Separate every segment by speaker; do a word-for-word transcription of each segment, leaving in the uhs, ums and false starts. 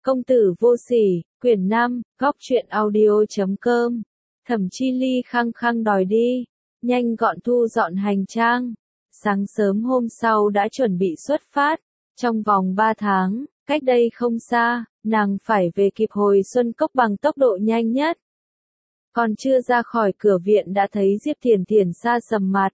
Speaker 1: Công tử vô sỉ, quyển năm, góc truyện audio chấm com. Thẩm Chi Ly khăng khăng đòi đi, nhanh gọn thu dọn hành trang. Sáng sớm hôm sau đã chuẩn bị xuất phát, trong vòng ba tháng, cách đây không xa, nàng phải về kịp Hồi Xuân Cốc bằng tốc độ nhanh nhất. Còn chưa ra khỏi cửa viện đã thấy Diệp Thiền Thiền xa sầm mặt.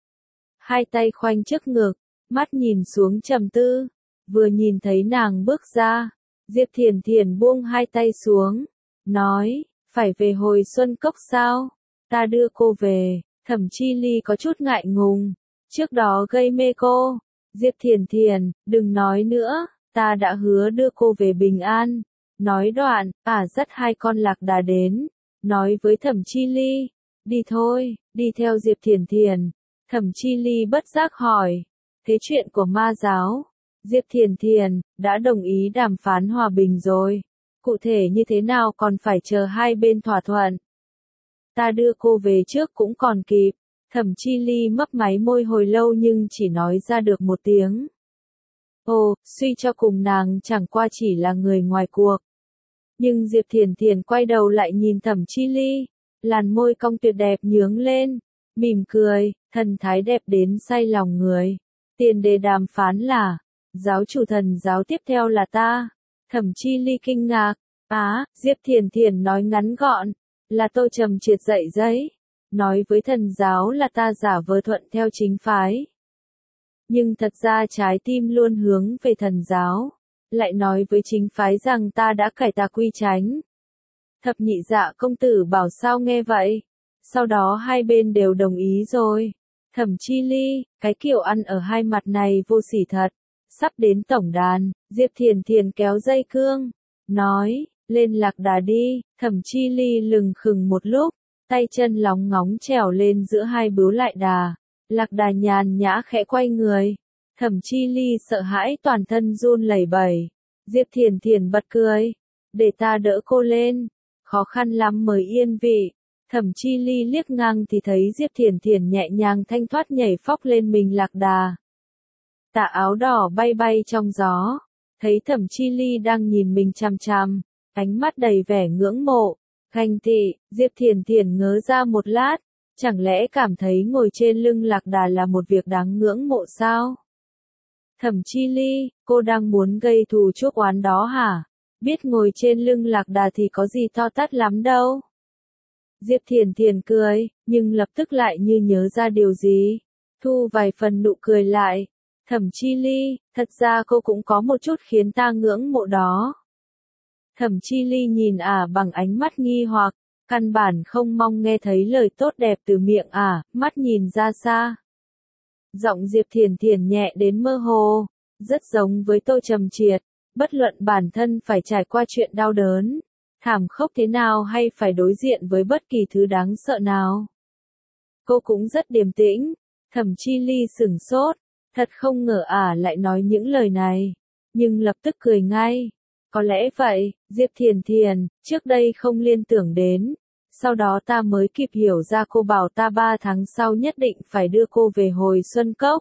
Speaker 1: Hai tay khoanh trước ngực, mắt nhìn xuống trầm tư, vừa nhìn thấy nàng bước ra. Diệp Thiền Thiền buông hai tay xuống, nói, phải về Hồi Xuân Cốc sao? Ta đưa cô về. Thẩm Chi Ly có chút ngại ngùng, trước đó gây mê cô. Diệp Thiền Thiền, đừng nói nữa, ta đã hứa đưa cô về bình an. Nói đoạn, ả dắt hai con lạc đà đến, nói với Thẩm Chi Ly, đi thôi, đi theo Diệp Thiền Thiền. Thẩm Chi Ly bất giác hỏi, thế chuyện của ma giáo? Diệp Thiền Thiền, đã đồng ý đàm phán hòa bình rồi. Cụ thể như thế nào còn phải chờ hai bên thỏa thuận. Ta đưa cô về trước cũng còn kịp. Thẩm Chi Ly mấp máy môi hồi lâu nhưng chỉ nói ra được một tiếng. Ồ, suy cho cùng nàng chẳng qua chỉ là người ngoài cuộc. Nhưng Diệp Thiền Thiền quay đầu lại nhìn Thẩm Chi Ly, làn môi cong tuyệt đẹp nhướng lên, mỉm cười, thần thái đẹp đến say lòng người. Tiền đề đàm phán là, giáo chủ thần giáo tiếp theo là ta. Thẩm Chi Ly kinh ngạc, á, Diệp Thiền Thiền nói ngắn gọn, là Tô Trầm Triệt dạy giấy, nói với thần giáo là ta giả vờ thuận theo chính phái. Nhưng thật ra trái tim luôn hướng về thần giáo, lại nói với chính phái rằng ta đã cải tà quy chánh. Thập nhị dạ công tử bảo sao nghe vậy, sau đó hai bên đều đồng ý rồi. Thẩm Chi Ly, cái kiểu ăn ở hai mặt này vô sỉ thật. Sắp đến tổng đàn, Diệp Thiền Thiền kéo dây cương, nói, lên lạc đà đi. Thẩm Chi Ly lừng khừng một lúc, tay chân lóng ngóng trèo lên giữa hai bướu lại đà, lạc đà nhàn nhã khẽ quay người. Thẩm Chi Ly sợ hãi toàn thân run lẩy bẩy. Diệp Thiền Thiền bật cười, để ta đỡ cô lên, khó khăn lắm mới yên vị. Thẩm Chi Ly liếc ngang thì thấy Diệp Thiền Thiền nhẹ nhàng thanh thoát nhảy phóc lên mình lạc đà. Tà áo đỏ bay bay trong gió, thấy Thẩm Chi Ly đang nhìn mình chằm chằm, ánh mắt đầy vẻ ngưỡng mộ, ganh tị. Diệp Thiền Thiền ngớ ra một lát, chẳng lẽ cảm thấy ngồi trên lưng lạc đà là một việc đáng ngưỡng mộ sao? Thẩm Chi Ly, cô đang muốn gây thù chuốc oán đó hả? Biết ngồi trên lưng lạc đà thì có gì to tát lắm đâu. Diệp Thiền Thiền cười, nhưng lập tức lại như nhớ ra điều gì, thu vài phần nụ cười lại. Thẩm Chi Ly, thật ra cô cũng có một chút khiến ta ngưỡng mộ đó. Thẩm Chi Ly nhìn ả bằng ánh mắt nghi hoặc, căn bản không mong nghe thấy lời tốt đẹp từ miệng ả, mắt nhìn ra xa. Giọng Diệp Thiền Thiền nhẹ đến mơ hồ, rất giống với Tô Trầm Triệt, bất luận bản thân phải trải qua chuyện đau đớn, thảm khốc thế nào hay phải đối diện với bất kỳ thứ đáng sợ nào. Cô cũng rất điềm tĩnh. Thẩm Chi Ly sửng sốt. Thật không ngờ ả lại nói những lời này, nhưng lập tức cười ngay. Có lẽ vậy, Diệp Thiền Thiền, trước đây không liên tưởng đến, sau đó ta mới kịp hiểu ra cô bảo ta ba tháng sau nhất định phải đưa cô về Hồi Xuân Cốc.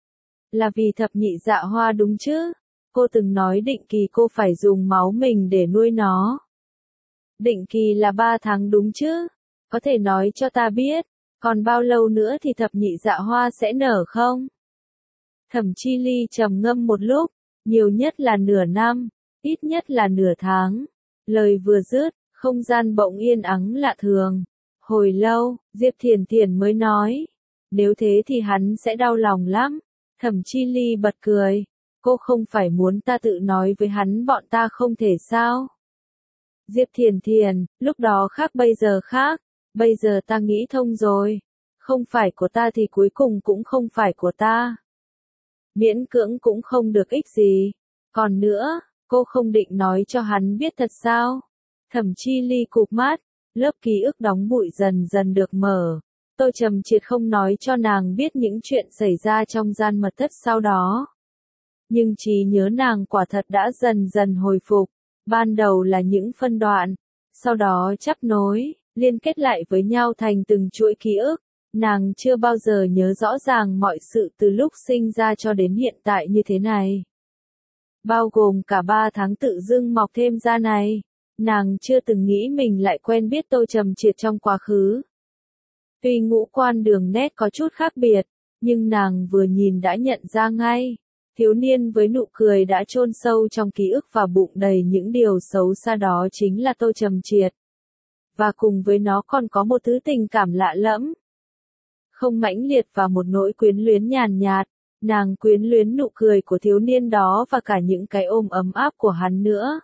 Speaker 1: Là vì thập nhị dạ hoa đúng chứ? Cô từng nói định kỳ cô phải dùng máu mình để nuôi nó. Định kỳ là ba tháng đúng chứ? Có thể nói cho ta biết, còn bao lâu nữa thì thập nhị dạ hoa sẽ nở không? Thẩm Chi Ly trầm ngâm một lúc, nhiều nhất là nửa năm, ít nhất là nửa tháng. Lời vừa dứt, không gian bỗng yên ắng lạ thường. Hồi lâu, Diệp Thiền Thiền mới nói, nếu thế thì hắn sẽ đau lòng lắm. Thẩm Chi Ly bật cười, cô không phải muốn ta tự nói với hắn bọn ta không thể sao? Diệp Thiền Thiền, lúc đó khác bây giờ khác, bây giờ ta nghĩ thông rồi. Không phải của ta thì cuối cùng cũng không phải của ta. Miễn cưỡng cũng không được ích gì. Còn nữa, cô không định nói cho hắn biết thật sao? Thẩm Chi Ly cụp mắt, lớp ký ức đóng bụi dần dần được mở. Tô Trầm Triệt không nói cho nàng biết những chuyện xảy ra trong gian mật thất sau đó. Nhưng trí nhớ nàng quả thật đã dần dần hồi phục. Ban đầu là những phân đoạn, sau đó chắp nối, liên kết lại với nhau thành từng chuỗi ký ức. Nàng chưa bao giờ nhớ rõ ràng mọi sự từ lúc sinh ra cho đến hiện tại như thế này. bao gồm cả ba tháng tự dưng mọc thêm ra này. Nàng chưa từng nghĩ mình lại quen biết Tô Trầm Triệt trong quá khứ. Tuy ngũ quan đường nét có chút khác biệt, nhưng nàng vừa nhìn đã nhận ra ngay. Thiếu niên với nụ cười đã chôn sâu trong ký ức và bụng đầy những điều xấu xa đó chính là Tô Trầm Triệt. Và cùng với nó còn có một thứ tình cảm lạ lẫm. Không mãnh liệt và một nỗi quyến luyến nhàn nhạt, nàng quyến luyến nụ cười của thiếu niên đó và cả những cái ôm ấm áp của hắn nữa.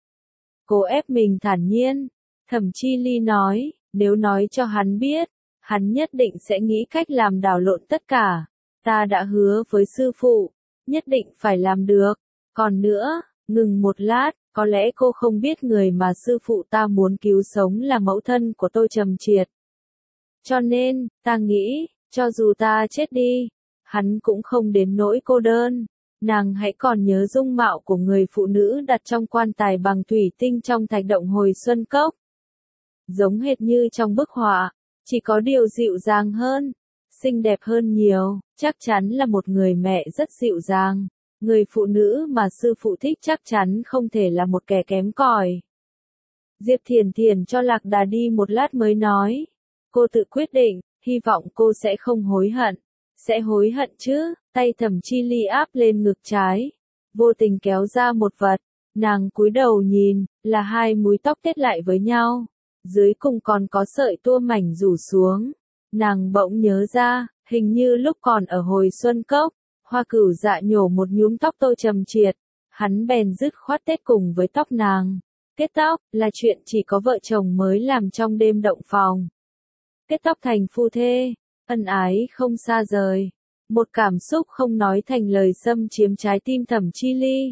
Speaker 1: Cô ép mình thản nhiên, Thẩm Chi Ly nói, nếu nói cho hắn biết, hắn nhất định sẽ nghĩ cách làm đảo lộn tất cả. Ta đã hứa với sư phụ, nhất định phải làm được. Còn nữa, ngừng một lát, có lẽ cô không biết người mà sư phụ ta muốn cứu sống là mẫu thân của Tô Trầm Triệt. Cho nên, ta nghĩ, cho dù ta chết đi, hắn cũng không đến nỗi cô đơn. Nàng hãy còn nhớ dung mạo của người phụ nữ đặt trong quan tài bằng thủy tinh trong thạch động hồi Xuân Cốc. Giống hệt như trong bức họa, chỉ có điều dịu dàng hơn, xinh đẹp hơn nhiều, chắc chắn là một người mẹ rất dịu dàng. Người phụ nữ mà sư phụ thích chắc chắn không thể là một kẻ kém cỏi. Diệp Thiền Thiền cho Lạc Đà đi một lát mới nói. Cô tự quyết định, hy vọng cô sẽ không hối hận. Sẽ hối hận chứ, tay Thẩm Chi Ly áp lên ngực trái. Vô tình kéo ra một vật, nàng cúi đầu nhìn, là hai múi tóc tết lại với nhau. Dưới cùng còn có sợi tua mảnh rủ xuống. Nàng bỗng nhớ ra, hình như lúc còn ở hồi Xuân Cốc, Hoa Cửu Dạ nhổ một nhúm tóc Tô Trầm Triệt. Hắn bèn dứt khoát tết cùng với tóc nàng. Kết tóc, là chuyện chỉ có vợ chồng mới làm trong đêm động phòng. Kết tóc thành phu thê, ân ái không xa rời. Một cảm xúc không nói thành lời xâm chiếm trái tim Thẩm Chi Ly.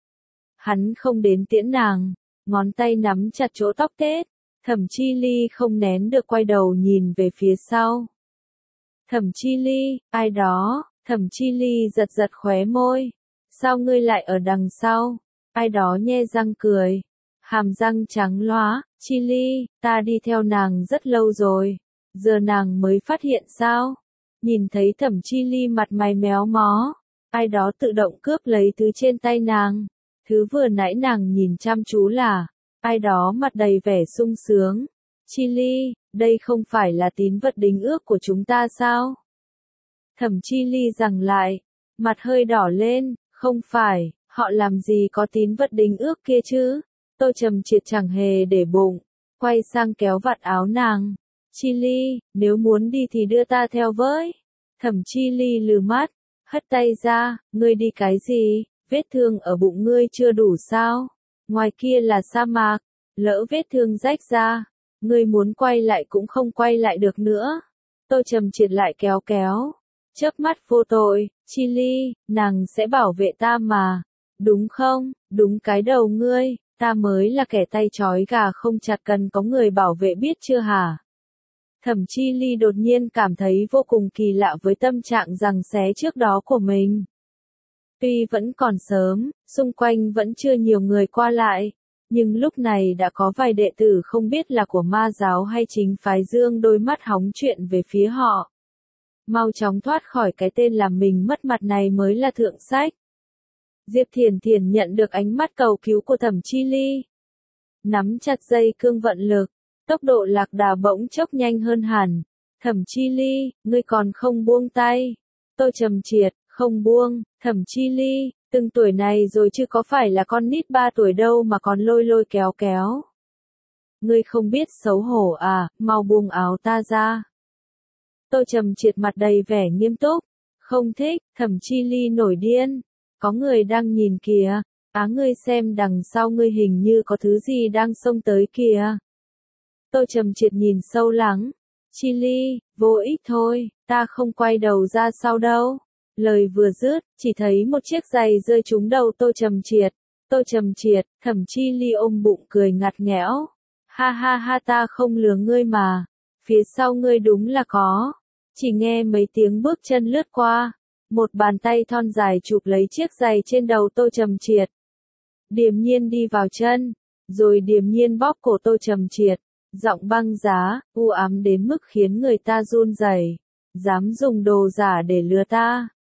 Speaker 1: Hắn không đến tiễn nàng, ngón tay nắm chặt chỗ tóc tết. Thẩm Chi Ly không nén được quay đầu nhìn về phía sau. Thẩm Chi Ly, ai đó, Thẩm Chi Ly giật giật khóe môi. Sao ngươi lại ở đằng sau? Ai đó nhe răng cười. Hàm răng trắng lóa, Chi Ly, ta đi theo nàng rất lâu rồi. Giờ nàng mới phát hiện sao? Nhìn thấy Thẩm Chi Ly mặt mày méo mó. Ai đó tự động cướp lấy thứ trên tay nàng. Thứ vừa nãy nàng nhìn chăm chú là, ai đó mặt đầy vẻ sung sướng. Chi Ly, đây không phải là tín vật đính ước của chúng ta sao? Thẩm Chi Ly giằng lại, mặt hơi đỏ lên, không phải, họ làm gì có tín vật đính ước kia chứ? Tô Trầm Triệt chẳng hề để bụng, quay sang kéo vạt áo nàng. Chi Ly, nếu muốn đi thì đưa ta theo với. Thẩm Chi Ly lừ mắt, hất tay ra, ngươi đi cái gì? Vết thương ở bụng ngươi chưa đủ sao? Ngoài kia là sa mạc, lỡ vết thương rách ra, ngươi muốn quay lại cũng không quay lại được nữa. Tô Trầm Triệt lại kéo kéo, chớp mắt vô tội, Chi Ly, nàng sẽ bảo vệ ta mà, đúng không? Đúng cái đầu ngươi, ta mới là kẻ tay trói gà không chặt cần có người bảo vệ biết chưa hả? Thẩm Chi Ly đột nhiên cảm thấy vô cùng kỳ lạ với tâm trạng giằng xé trước đó của mình. Tuy vẫn còn sớm, xung quanh vẫn chưa nhiều người qua lại, nhưng lúc này đã có vài đệ tử không biết là của ma giáo hay chính phái Dương đôi mắt hóng chuyện về phía họ. Mau chóng thoát khỏi cái tên làm mình mất mặt này mới là thượng sách. Diệp Thiền Thiền nhận được ánh mắt cầu cứu của Thẩm Chi Ly. Nắm chặt dây cương vận lực, tốc độ Lạc Đà bỗng chốc nhanh hơn hẳn. Thẩm Chi Ly, ngươi còn không buông tay. Tô Trầm Triệt, không buông. Thẩm Chi Ly, từng tuổi này rồi chứ có phải là con nít ba tuổi đâu mà còn lôi lôi kéo kéo. Ngươi không biết xấu hổ à, mau buông áo ta ra. Tô Trầm Triệt mặt đầy vẻ nghiêm túc. Không thích. Thẩm Chi Ly nổi điên. Có người đang nhìn kìa. Á ngươi xem đằng sau ngươi hình như có thứ gì đang xông tới kìa. Tô Trầm Triệt nhìn sâu lắng. Chi Ly, vô ích thôi, ta không quay đầu ra sau đâu. Lời vừa dứt, chỉ thấy một chiếc giày rơi trúng đầu Tô Trầm Triệt. Tô Trầm Triệt, Thẩm Chi Ly ôm bụng cười ngặt nghẽo. Ha ha ha, ta không lừa ngươi mà. Phía sau ngươi đúng là có. Chỉ nghe mấy tiếng bước chân lướt qua. Một bàn tay thon dài chụp lấy chiếc giày trên đầu Tô Trầm Triệt. Điềm nhiên đi vào chân, rồi điềm nhiên bóp cổ Tô Trầm Triệt. Giọng băng giá, u ám đến mức khiến người ta run rẩy. Dám dùng đồ giả để lừa ta.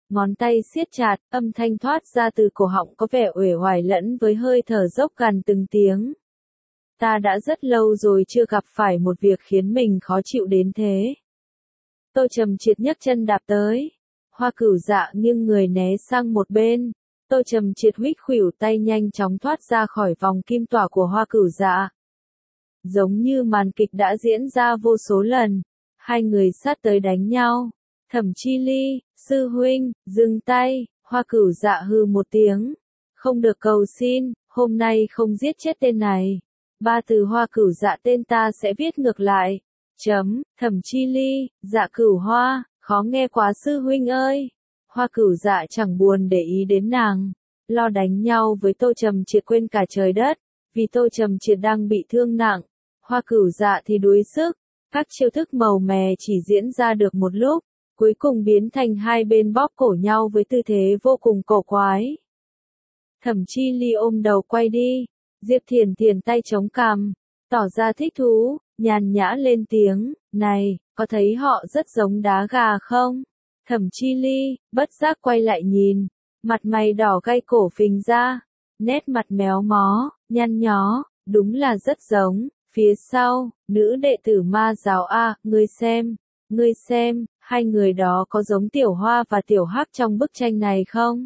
Speaker 1: ngón tay siết chặt, âm thanh thoát ra từ cổ họng có vẻ uể oải lẫn với hơi thở dốc gần từng tiếng. Ta đã rất lâu rồi chưa gặp phải một việc khiến mình khó chịu đến thế. Tô Trầm Triệt nhấc chân đạp tới. Hoa Cửu Dạ nghiêng người né sang một bên. Tô Trầm Triệt huých khuỷu tay nhanh chóng thoát ra khỏi vòng kim tỏa của Hoa Cửu Dạ. Giống như màn kịch đã diễn ra vô số lần, hai người sát tới đánh nhau. Thẩm Chi Ly, sư huynh, dừng tay. Hoa Cửu Dạ hừ một tiếng. Không được cầu xin, hôm nay không giết chết tên này. Ba từ Hoa Cửu Dạ tên ta sẽ viết ngược lại. Chấm, Thẩm Chi Ly, Dạ Cửu Hoa, khó nghe quá sư huynh ơi. Hoa Cửu Dạ chẳng buồn để ý đến nàng, lo đánh nhau với Tô Trầm Triệt quên cả trời đất, vì Tô Trầm Triệt đang bị thương nặng. Hoa Cửu Dạ thì đuối sức, các chiêu thức màu mè chỉ diễn ra được một lúc, cuối cùng biến thành hai bên bóp cổ nhau với tư thế vô cùng cổ quái. Thẩm Chi Ly ôm đầu quay đi, Diệp Thiền Thiền tay chống cằm, tỏ ra thích thú, nhàn nhã lên tiếng, này, có thấy họ rất giống đá gà không? Thẩm Chi Ly, bất giác quay lại nhìn, mặt mày đỏ gay cổ phình ra, nét mặt méo mó, nhăn nhó, đúng là rất giống. Phía sau, nữ đệ tử ma giáo A, ngươi xem, ngươi xem, hai người đó có giống Tiểu Hoa và Tiểu Hắc trong bức tranh này không?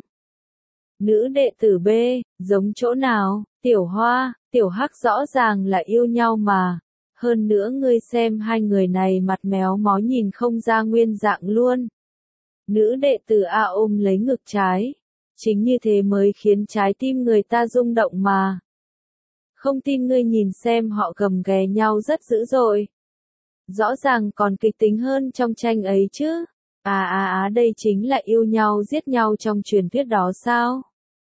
Speaker 1: Nữ đệ tử B, giống chỗ nào? Tiểu Hoa, Tiểu Hắc rõ ràng là yêu nhau mà. Hơn nữa ngươi xem hai người này mặt méo mó nhìn không ra nguyên dạng luôn. Nữ đệ tử A ôm lấy ngực trái. Chính như thế mới khiến trái tim người ta rung động mà. Không tin ngươi nhìn xem họ gầm ghè nhau rất dữ dội. Rõ ràng còn kịch tính hơn trong tranh ấy chứ. À à à đây chính là yêu nhau giết nhau trong truyền thuyết đó sao?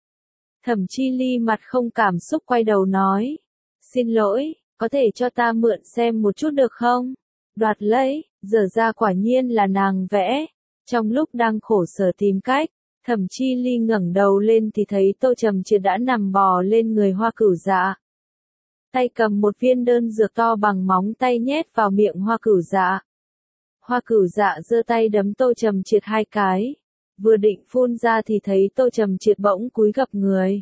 Speaker 1: Thẩm Chi Ly mặt không cảm xúc quay đầu nói. Xin lỗi, có thể cho ta mượn xem một chút được không? Đoạt lấy, dở ra quả nhiên là nàng vẽ. Trong lúc đang khổ sở tìm cách, Thẩm Chi Ly ngẩng đầu lên thì thấy Tô Trầm Triệt đã nằm bò lên người Hoa Cửu Dạ. Tay cầm một viên đơn dược to bằng móng tay nhét vào miệng Hoa Cửu Dạ. Hoa Cửu Dạ giơ tay đấm Tô Trầm Triệt hai cái. Vừa định phun ra thì thấy Tô Trầm Triệt bỗng cúi gập người.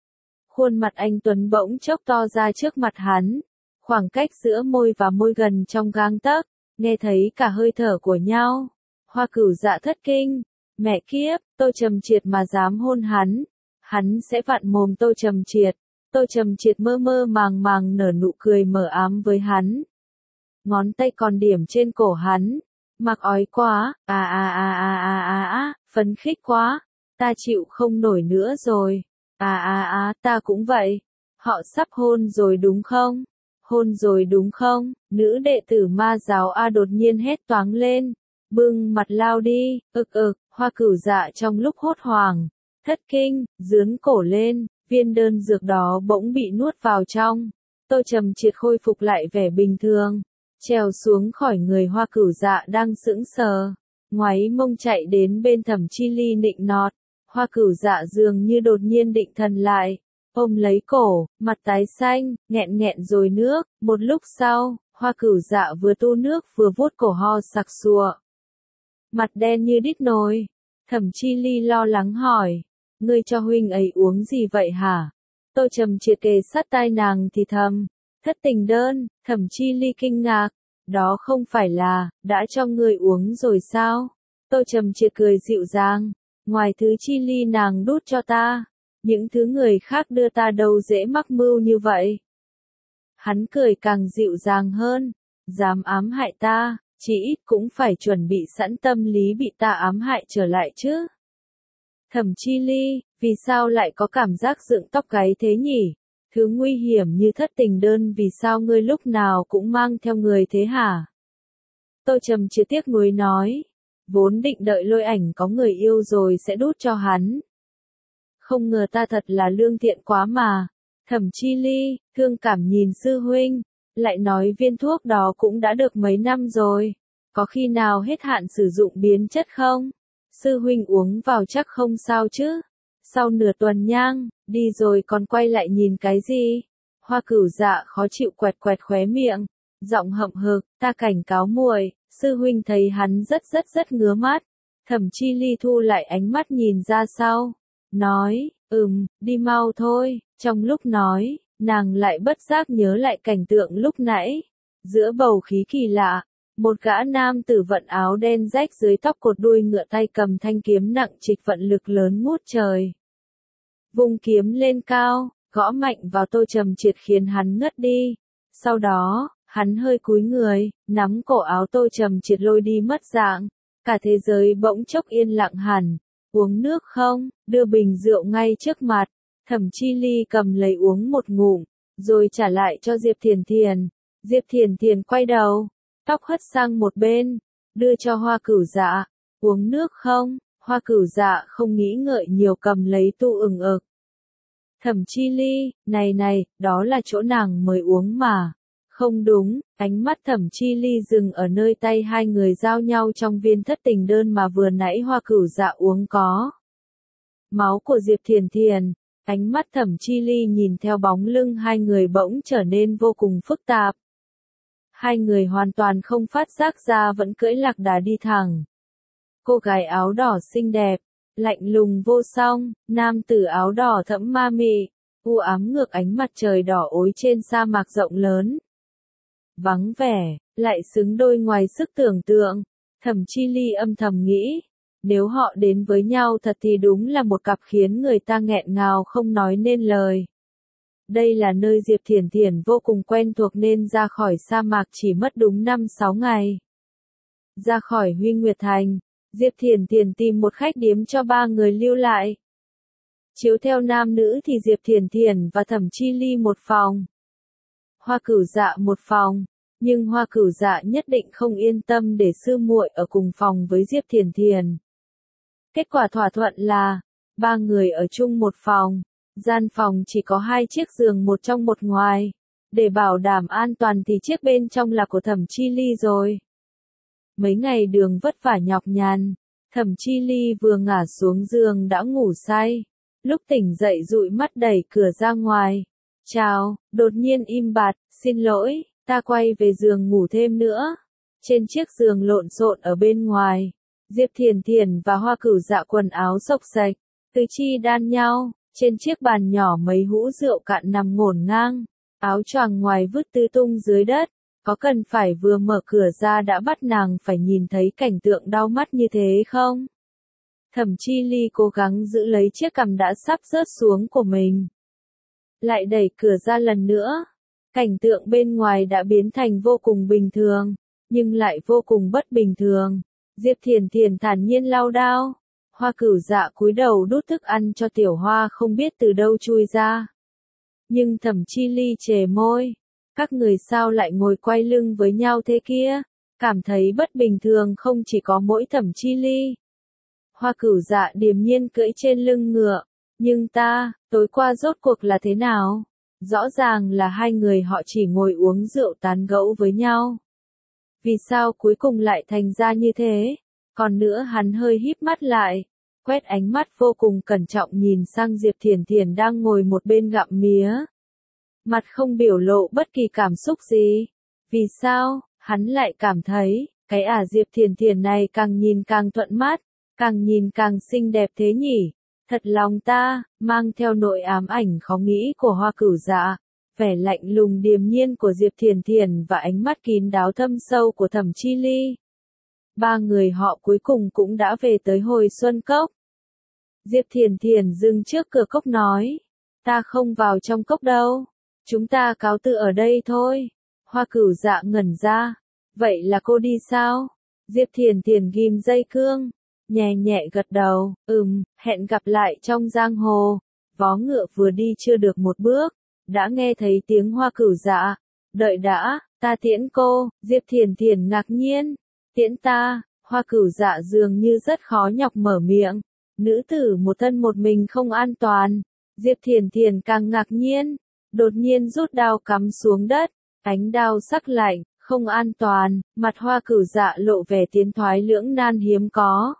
Speaker 1: Khuôn mặt anh tuấn bỗng chốc to ra trước mặt hắn. Khoảng cách giữa môi và môi gần trong gang tấc, nghe thấy cả hơi thở của nhau. Hoa Cửu Dạ thất kinh. Mẹ kiếp, Tô Trầm Triệt mà dám hôn hắn. Hắn sẽ vặn mồm Tô Trầm Triệt. Tô Trầm Triệt mơ mơ màng màng nở nụ cười mờ ám với hắn. Ngón tay còn điểm trên cổ hắn. Mặc ói quá, à à à à à à à, phấn khích quá. Ta chịu không nổi nữa rồi. À à à, ta cũng vậy. Họ sắp hôn rồi đúng không? Hôn rồi đúng không? Nữ đệ tử ma giáo A đột nhiên hét toáng lên. Bưng mặt lao đi, ực ực, Hoa Cửu Dạ trong lúc hốt hoảng, thất kinh, dướn cổ lên. Viên đơn dược đó bỗng bị nuốt vào trong. Tô Trầm Triệt khôi phục lại vẻ bình thường. Trèo xuống khỏi người Hoa Cửu Dạ đang sững sờ. Ngoáy mông chạy đến bên Thẩm Chi Ly nịnh nọt. Hoa Cửu Dạ dường như đột nhiên định thần lại. Ôm lấy cổ, mặt tái xanh, nghẹn nghẹn rồi nước. Một lúc sau, Hoa Cửu Dạ vừa tu nước vừa vuốt cổ ho sặc sụa. Mặt đen như đít nồi. Thẩm Chi Ly lo lắng hỏi. Ngươi cho huynh ấy uống gì vậy hả? Tô Trầm Triệt kề sát tai nàng thì thầm. Thất tình đơn, Thẩm Chi Ly kinh ngạc. Đó không phải là, đã cho ngươi uống rồi sao? Tô Trầm Triệt cười dịu dàng. Ngoài thứ Chi Ly nàng đút cho ta, những thứ người khác đưa ta đâu dễ mắc mưu như vậy. Hắn cười càng dịu dàng hơn. Dám ám hại ta, chỉ ít cũng phải chuẩn bị sẵn tâm lý bị ta ám hại trở lại chứ. Thẩm Chi Ly, vì sao lại có cảm giác dựng tóc gáy thế nhỉ? Thứ nguy hiểm như thất tình đơn vì sao ngươi lúc nào cũng mang theo người thế hả? Tô Trầm Triệt tiếc nuối nói. Vốn định đợi Lôi Ảnh có người yêu rồi sẽ đút cho hắn. Không ngờ ta thật là lương thiện quá mà. Thẩm Chi Ly, thương cảm nhìn sư huynh. Lại nói viên thuốc đó cũng đã được mấy năm rồi. Có khi nào hết hạn sử dụng biến chất không? Sư huynh uống vào chắc không sao chứ. Sau nửa tuần nhang, đi rồi còn quay lại nhìn cái gì? Hoa Cửu Dạ khó chịu quẹt quẹt khóe miệng. Giọng hậm hực, ta cảnh cáo muội, sư huynh thấy hắn rất rất rất ngứa mắt. Thẩm Chi Ly thu lại ánh mắt nhìn ra sau, nói, ừm, đi mau thôi, trong lúc nói, nàng lại bất giác nhớ lại cảnh tượng lúc nãy, giữa bầu khí kỳ lạ, một gã nam tử vận áo đen rách dưới tóc cột đuôi ngựa tay cầm thanh kiếm nặng trịch vận lực lớn ngút trời. Vung kiếm lên cao, gõ mạnh vào Tô Trầm Triệt khiến hắn ngất đi, sau đó, hắn hơi cúi người, nắm cổ áo Tô Trầm Triệt lôi đi mất dạng, cả thế giới bỗng chốc yên lặng hẳn. Uống nước không, đưa bình rượu ngay trước mặt, Thẩm Chi Ly cầm lấy uống một ngụm, rồi trả lại cho Diệp Thiền Thiền. Diệp Thiền Thiền quay đầu, tóc hất sang một bên, đưa cho Hoa Cửu Dạ, uống nước không, Hoa Cửu Dạ không nghĩ ngợi nhiều cầm lấy tu ừng ực. Thẩm Chi Ly, này này, đó là chỗ nàng mới uống mà. Không đúng, ánh mắt Thẩm Chi Ly dừng ở nơi tay hai người giao nhau trong viên thất tình đơn mà vừa nãy Hoa Cửu Dạ uống có. Máu của Diệp Thiền Thiền, ánh mắt Thẩm Chi Ly nhìn theo bóng lưng hai người bỗng trở nên vô cùng phức tạp. Hai người hoàn toàn không phát giác ra vẫn cưỡi lạc đà đi thẳng. Cô gái áo đỏ xinh đẹp, lạnh lùng vô song, nam tử áo đỏ thẫm ma mị, u ám ngược ánh mặt trời đỏ ối trên sa mạc rộng lớn. Vắng vẻ, lại xứng đôi ngoài sức tưởng tượng, Thẩm Chi Ly âm thầm nghĩ, nếu họ đến với nhau thật thì đúng là một cặp khiến người ta nghẹn ngào không nói nên lời. Đây là nơi Diệp Thiền Thiền vô cùng quen thuộc nên ra khỏi sa mạc chỉ mất đúng năm sáu ngày. Ra khỏi Huy Nguyệt Thành, Diệp Thiền Thiền tìm một khách điếm cho ba người lưu lại. Chiếu theo nam nữ thì Diệp Thiền Thiền và Thẩm Chi Ly một phòng. Hoa Cửu Dạ một phòng, nhưng Hoa Cửu Dạ nhất định không yên tâm để sư muội ở cùng phòng với Diệp Thiền Thiền. Kết quả thỏa thuận là, ba người ở chung một phòng, gian phòng chỉ có hai chiếc giường một trong một ngoài, để bảo đảm an toàn thì chiếc bên trong là của Thẩm Chi Ly rồi. Mấy ngày đường vất vả nhọc nhằn, Thẩm Chi Ly vừa ngả xuống giường đã ngủ say, lúc tỉnh dậy dụi mắt đẩy cửa ra ngoài. Chào, đột nhiên im bặt, xin lỗi, ta quay về giường ngủ thêm nữa. Trên chiếc giường lộn xộn ở bên ngoài, Diệp Thiền Thiền và Hoa Cửu Dạ quần áo xộc xệch, tứ chi đan nhau, trên chiếc bàn nhỏ mấy hũ rượu cạn nằm ngổn ngang, áo choàng ngoài vứt tứ tung dưới đất, có cần phải vừa mở cửa ra đã bắt nàng phải nhìn thấy cảnh tượng đau mắt như thế không? Thẩm Chi Ly cố gắng giữ lấy chiếc cằm đã sắp rớt xuống của mình. Lại đẩy cửa ra lần nữa, cảnh tượng bên ngoài đã biến thành vô cùng bình thường, nhưng lại vô cùng bất bình thường. Diệp Thiền Thiền thản nhiên lau đao, Hoa Cửu Dạ cúi đầu đút thức ăn cho Tiểu Hoa không biết từ đâu chui ra. Nhưng Thẩm Chi Ly chề môi, các người sao lại ngồi quay lưng với nhau thế kia, cảm thấy bất bình thường không chỉ có mỗi Thẩm Chi Ly. Hoa Cửu Dạ điềm nhiên cưỡi trên lưng ngựa, nhưng ta, tối qua rốt cuộc là thế nào? Rõ ràng là hai người họ chỉ ngồi uống rượu tán gẫu với nhau. Vì sao cuối cùng lại thành ra như thế? Còn nữa hắn hơi híp mắt lại, quét ánh mắt vô cùng cẩn trọng nhìn sang Diệp Thiền Thiền đang ngồi một bên gặm mía. Mặt không biểu lộ bất kỳ cảm xúc gì. Vì sao, hắn lại cảm thấy, cái ả Diệp Thiền Thiền này càng nhìn càng thuận mắt, càng nhìn càng xinh đẹp thế nhỉ? Thật lòng ta, mang theo nội ám ảnh khó nghĩ của Hoa Cửu Dạ, vẻ lạnh lùng điềm nhiên của Diệp Thiền Thiền và ánh mắt kín đáo thâm sâu của Thẩm Chi Ly. Ba người họ cuối cùng cũng đã về tới Hồi Xuân Cốc. Diệp Thiền Thiền dừng trước cửa cốc nói, ta không vào trong cốc đâu, chúng ta cáo từ ở đây thôi. Hoa Cửu Dạ ngẩn ra, vậy là cô đi sao? Diệp Thiền Thiền ghim dây cương, nhẹ nhẹ gật đầu, ừm, hẹn gặp lại trong giang hồ. Vó ngựa vừa đi chưa được một bước, đã nghe thấy tiếng Hoa Cửu Dạ, đợi đã, ta tiễn cô. Diệp Thiền Thiền ngạc nhiên, tiễn ta? Hoa Cửu Dạ dường như rất khó nhọc mở miệng, nữ tử một thân một mình không an toàn. Diệp Thiền Thiền càng ngạc nhiên, đột nhiên rút đao cắm xuống đất, ánh đao sắc lạnh, không an toàn, mặt Hoa Cửu Dạ lộ vẻ tiến thoái lưỡng nan hiếm có.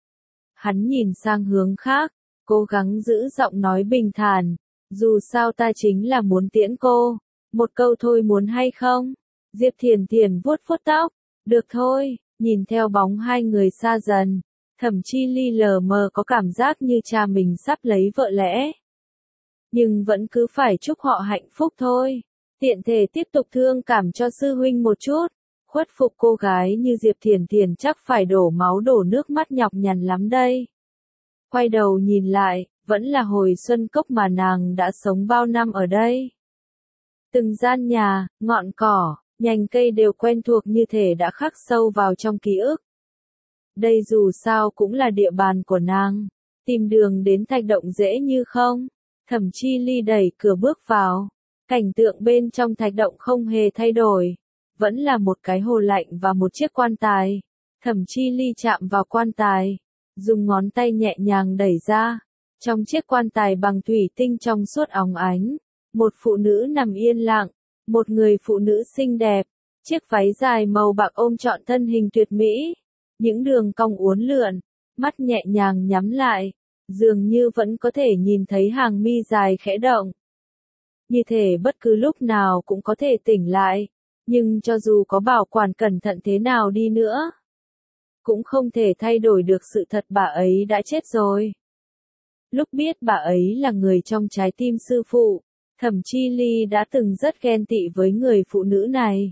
Speaker 1: Hắn nhìn sang hướng khác, cố gắng giữ giọng nói bình thản, dù sao ta chính là muốn tiễn cô, một câu thôi muốn hay không? Diệp Thiền Thiền vuốt vuốt tóc, được thôi, nhìn theo bóng hai người xa dần, Thẩm Chi Ly lờ mờ có cảm giác như cha mình sắp lấy vợ lẽ. Nhưng vẫn cứ phải chúc họ hạnh phúc thôi. Tiện thể tiếp tục thương cảm cho sư huynh một chút. Khuất phục cô gái như Diệp Thiền Thiền chắc phải đổ máu đổ nước mắt nhọc nhằn lắm đây. Quay đầu nhìn lại, vẫn là hồi Xuân Cốc mà nàng đã sống bao năm ở đây. Từng gian nhà, ngọn cỏ, nhành cây đều quen thuộc như thể đã khắc sâu vào trong ký ức. Đây dù sao cũng là địa bàn của nàng. Tìm đường đến thạch động dễ như không. Thẩm Chi Ly đẩy cửa bước vào. Cảnh tượng bên trong thạch động không hề thay đổi. Vẫn là một cái hồ lạnh và một chiếc quan tài. Thẩm Chi Ly chạm vào quan tài. Dùng ngón tay nhẹ nhàng đẩy ra. Trong chiếc quan tài bằng thủy tinh trong suốt óng ánh. Một phụ nữ nằm yên lặng. Một người phụ nữ xinh đẹp. Chiếc váy dài màu bạc ôm trọn thân hình tuyệt mỹ. Những đường cong uốn lượn. Mắt nhẹ nhàng nhắm lại. Dường như vẫn có thể nhìn thấy hàng mi dài khẽ động. Như thể bất cứ lúc nào cũng có thể tỉnh lại. Nhưng cho dù có bảo quản cẩn thận thế nào đi nữa, cũng không thể thay đổi được sự thật bà ấy đã chết rồi. Lúc biết bà ấy là người trong trái tim sư phụ, Thẩm Chi Ly đã từng rất ghen tị với người phụ nữ này.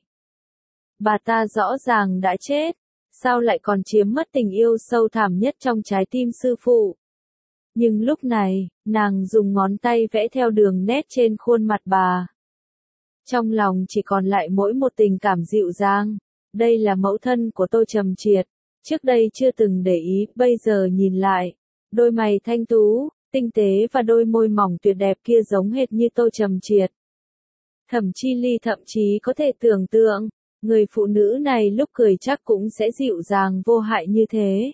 Speaker 1: Bà ta rõ ràng đã chết, sao lại còn chiếm mất tình yêu sâu thẳm nhất trong trái tim sư phụ. Nhưng lúc này, nàng dùng ngón tay vẽ theo đường nét trên khuôn mặt bà. Trong lòng chỉ còn lại mỗi một tình cảm dịu dàng. Đây là mẫu thân của tôi Trầm Triệt. Trước đây chưa từng để ý, bây giờ nhìn lại. Đôi mày thanh tú, tinh tế và đôi môi mỏng tuyệt đẹp kia giống hệt như tôi Trầm Triệt. Thẩm Chi Ly thậm chí có thể tưởng tượng, người phụ nữ này lúc cười chắc cũng sẽ dịu dàng vô hại như thế.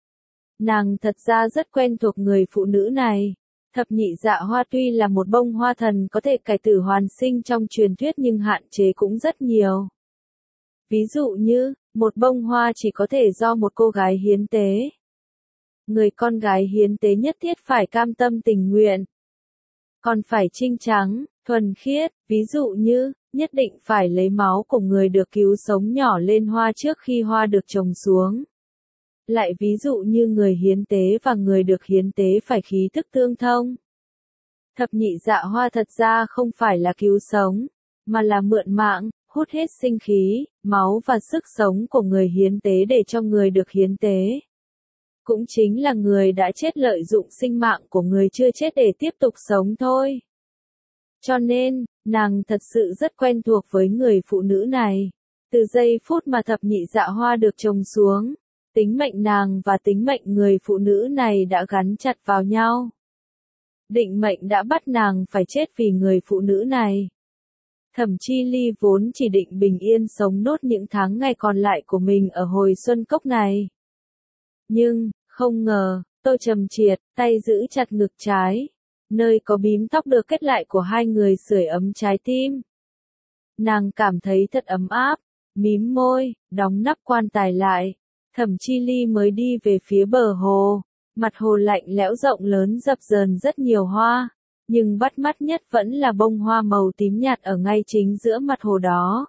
Speaker 1: Nàng thật ra rất quen thuộc người phụ nữ này. Thập nhị dạ hoa tuy là một bông hoa thần có thể cải tử hoàn sinh trong truyền thuyết nhưng hạn chế cũng rất nhiều. Ví dụ như, một bông hoa chỉ có thể do một cô gái hiến tế. Người con gái hiến tế nhất thiết phải cam tâm tình nguyện. Còn phải trinh trắng, thuần khiết, ví dụ như, nhất định phải lấy máu của người được cứu sống nhỏ lên hoa trước khi hoa được trồng xuống. Lại ví dụ như người hiến tế và người được hiến tế phải khí thức tương thông. Thập nhị dạ hoa thật ra không phải là cứu sống, mà là mượn mạng, hút hết sinh khí, máu và sức sống của người hiến tế để cho người được hiến tế. Cũng chính là người đã chết lợi dụng sinh mạng của người chưa chết để tiếp tục sống thôi. Cho nên, nàng thật sự rất quen thuộc với người phụ nữ này. Từ giây phút mà thập nhị dạ hoa được trồng xuống, tính mệnh nàng và tính mệnh người phụ nữ này đã gắn chặt vào nhau. Định mệnh đã bắt nàng phải chết vì người phụ nữ này. Thẩm Chi Ly vốn chỉ định bình yên sống nốt những tháng ngày còn lại của mình ở hồi Xuân Cốc này. Nhưng, không ngờ, Tô Trầm Triệt, tay giữ chặt ngực trái, nơi có bím tóc được kết lại của hai người sưởi ấm trái tim. Nàng cảm thấy thật ấm áp, mím môi, đóng nắp quan tài lại. Thẩm Chi Ly mới đi về phía bờ hồ, mặt hồ lạnh lẽo rộng lớn dập dờn rất nhiều hoa, nhưng bắt mắt nhất vẫn là bông hoa màu tím nhạt ở ngay chính giữa mặt hồ đó.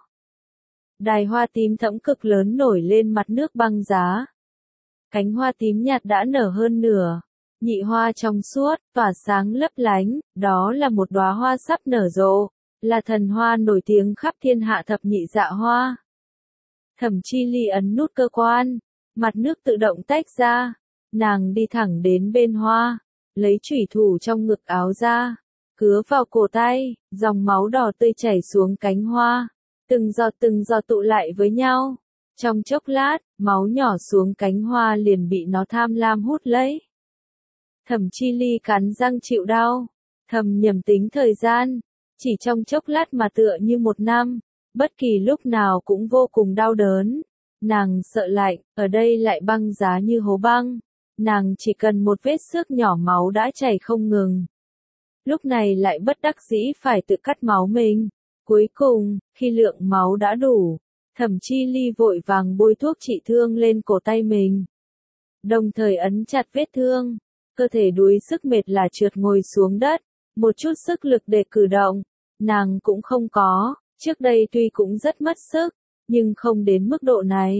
Speaker 1: Đài hoa tím thẫm cực lớn nổi lên mặt nước băng giá. Cánh hoa tím nhạt đã nở hơn nửa, nhị hoa trong suốt, tỏa sáng lấp lánh, đó là một đóa hoa sắp nở rộ, là thần hoa nổi tiếng khắp thiên hạ thập nhị dạ hoa. Thẩm Chi Ly ấn nút cơ quan, mặt nước tự động tách ra, nàng đi thẳng đến bên hoa, lấy chủy thủ trong ngực áo ra, cứa vào cổ tay, dòng máu đỏ tươi chảy xuống cánh hoa, từng giọt từng giọt tụ lại với nhau. Trong chốc lát, máu nhỏ xuống cánh hoa liền bị nó tham lam hút lấy. Thẩm Chi Ly cắn răng chịu đau, thầm nhầm tính thời gian, chỉ trong chốc lát mà tựa như một năm, bất kỳ lúc nào cũng vô cùng đau đớn. Nàng sợ lạnh, ở đây lại băng giá như hố băng. Nàng chỉ cần một vết xước nhỏ máu đã chảy không ngừng. Lúc này lại bất đắc dĩ phải tự cắt máu mình. Cuối cùng, khi lượng máu đã đủ, Thẩm Chi Ly vội vàng bôi thuốc trị thương lên cổ tay mình. Đồng thời ấn chặt vết thương, cơ thể đuối sức mệt là trượt ngồi xuống đất, một chút sức lực để cử động, nàng cũng không có, trước đây tuy cũng rất mất sức, nhưng không đến mức độ này.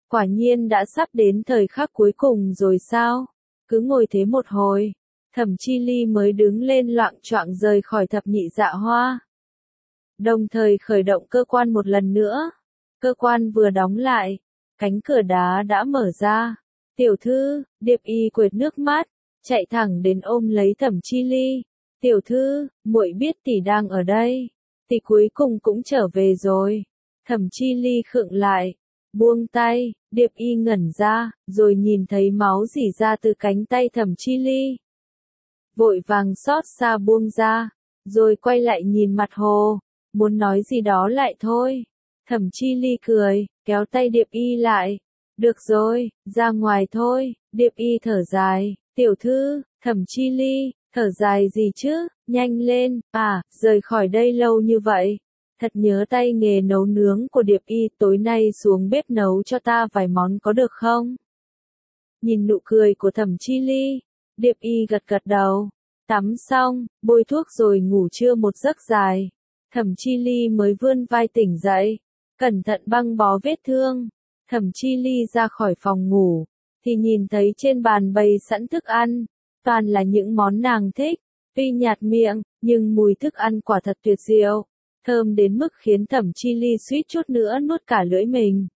Speaker 1: Quả nhiên đã sắp đến thời khắc cuối cùng rồi sao? Cứ ngồi thế một hồi, Thẩm Chi Ly mới đứng lên loạng choạng rời khỏi thập nhị dạ hoa. Đồng thời khởi động cơ quan một lần nữa. Cơ quan vừa đóng lại, cánh cửa đá đã mở ra. Tiểu thư, Điệp Y quệt nước mắt, chạy thẳng đến ôm lấy Thẩm Chi Ly. Tiểu thư, muội biết tỷ đang ở đây. Tỷ cuối cùng cũng trở về rồi. Thẩm Chi Ly khựng lại, buông tay, Điệp Y ngẩn ra, rồi nhìn thấy máu rỉ ra từ cánh tay Thẩm Chi Ly. Vội vàng xót xa buông ra, rồi quay lại nhìn mặt Hồ, muốn nói gì đó lại thôi. Thẩm Chi Ly cười, kéo tay Điệp Y lại. Được rồi, ra ngoài thôi. Điệp Y thở dài, tiểu thư, Thẩm Chi Ly, thở dài gì chứ, nhanh lên, à, rời khỏi đây lâu như vậy. Thật nhớ tay nghề nấu nướng của Điệp Y, tối nay xuống bếp nấu cho ta vài món có được không? Nhìn nụ cười của Thẩm Chi Ly, Điệp Y gật gật đầu. Tắm xong, bôi thuốc rồi ngủ trưa một giấc dài. Thẩm Chi Ly mới vươn vai tỉnh dậy, cẩn thận băng bó vết thương. Thẩm Chi Ly ra khỏi phòng ngủ, thì nhìn thấy trên bàn bày sẵn thức ăn, toàn là những món nàng thích. Tuy nhạt miệng, nhưng mùi thức ăn quả thật tuyệt diệu, thơm đến mức khiến Thẩm Chi Ly suýt chút nữa nuốt cả lưỡi mình.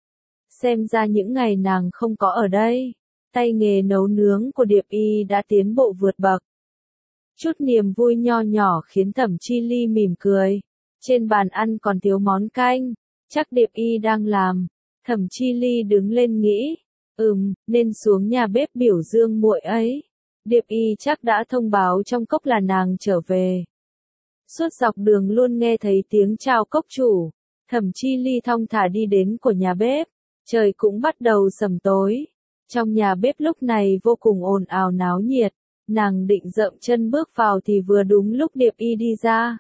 Speaker 1: Xem ra những ngày nàng không có ở đây, tay nghề nấu nướng của Điệp Y đã tiến bộ vượt bậc. Chút niềm vui nho nhỏ khiến Thẩm Chi Ly mỉm cười. Trên bàn ăn còn thiếu món canh, chắc Điệp Y đang làm. Thẩm Chi Ly đứng lên nghĩ, ừm, nên xuống nhà bếp biểu dương muội ấy. Điệp Y chắc đã thông báo trong cốc là nàng trở về. Suốt dọc đường luôn nghe thấy tiếng chào cốc chủ. Thẩm Chi Ly thong thả đi đến của nhà bếp. Trời cũng bắt đầu sầm tối. Trong nhà bếp lúc này vô cùng ồn ào náo nhiệt. Nàng định dậm chân bước vào thì vừa đúng lúc Điệp Y đi ra.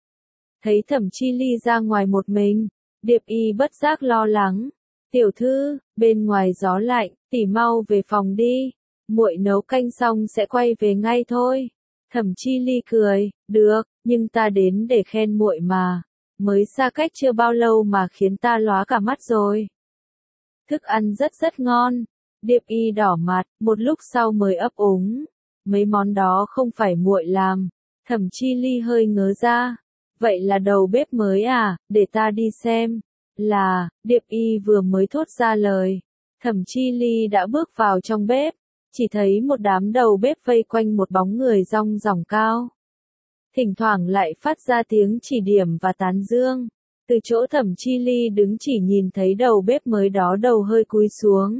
Speaker 1: Thấy Thẩm Chi Ly ra ngoài một mình, Điệp Y bất giác lo lắng. Tiểu thư, bên ngoài gió lạnh, tỷ mau về phòng đi. Muội nấu canh xong sẽ quay về ngay thôi. Thẩm Chi Ly cười, được, nhưng ta đến để khen muội mà. Mới xa cách chưa bao lâu mà khiến ta lóa cả mắt rồi. Thức ăn rất rất ngon. Điệp Y đỏ mặt, một lúc sau mới ấp úng. Mấy món đó không phải muội làm. Thẩm Chi Ly hơi ngớ ra. Vậy là đầu bếp mới à, để ta đi xem. Là, Điệp Y vừa mới thốt ra lời. Thẩm Chi Ly đã bước vào trong bếp. Chỉ thấy một đám đầu bếp vây quanh một bóng người rong ròng cao. Thỉnh thoảng lại phát ra tiếng chỉ điểm và tán dương. Từ chỗ Thẩm Chi Ly đứng chỉ nhìn thấy đầu bếp mới đó đầu hơi cúi xuống.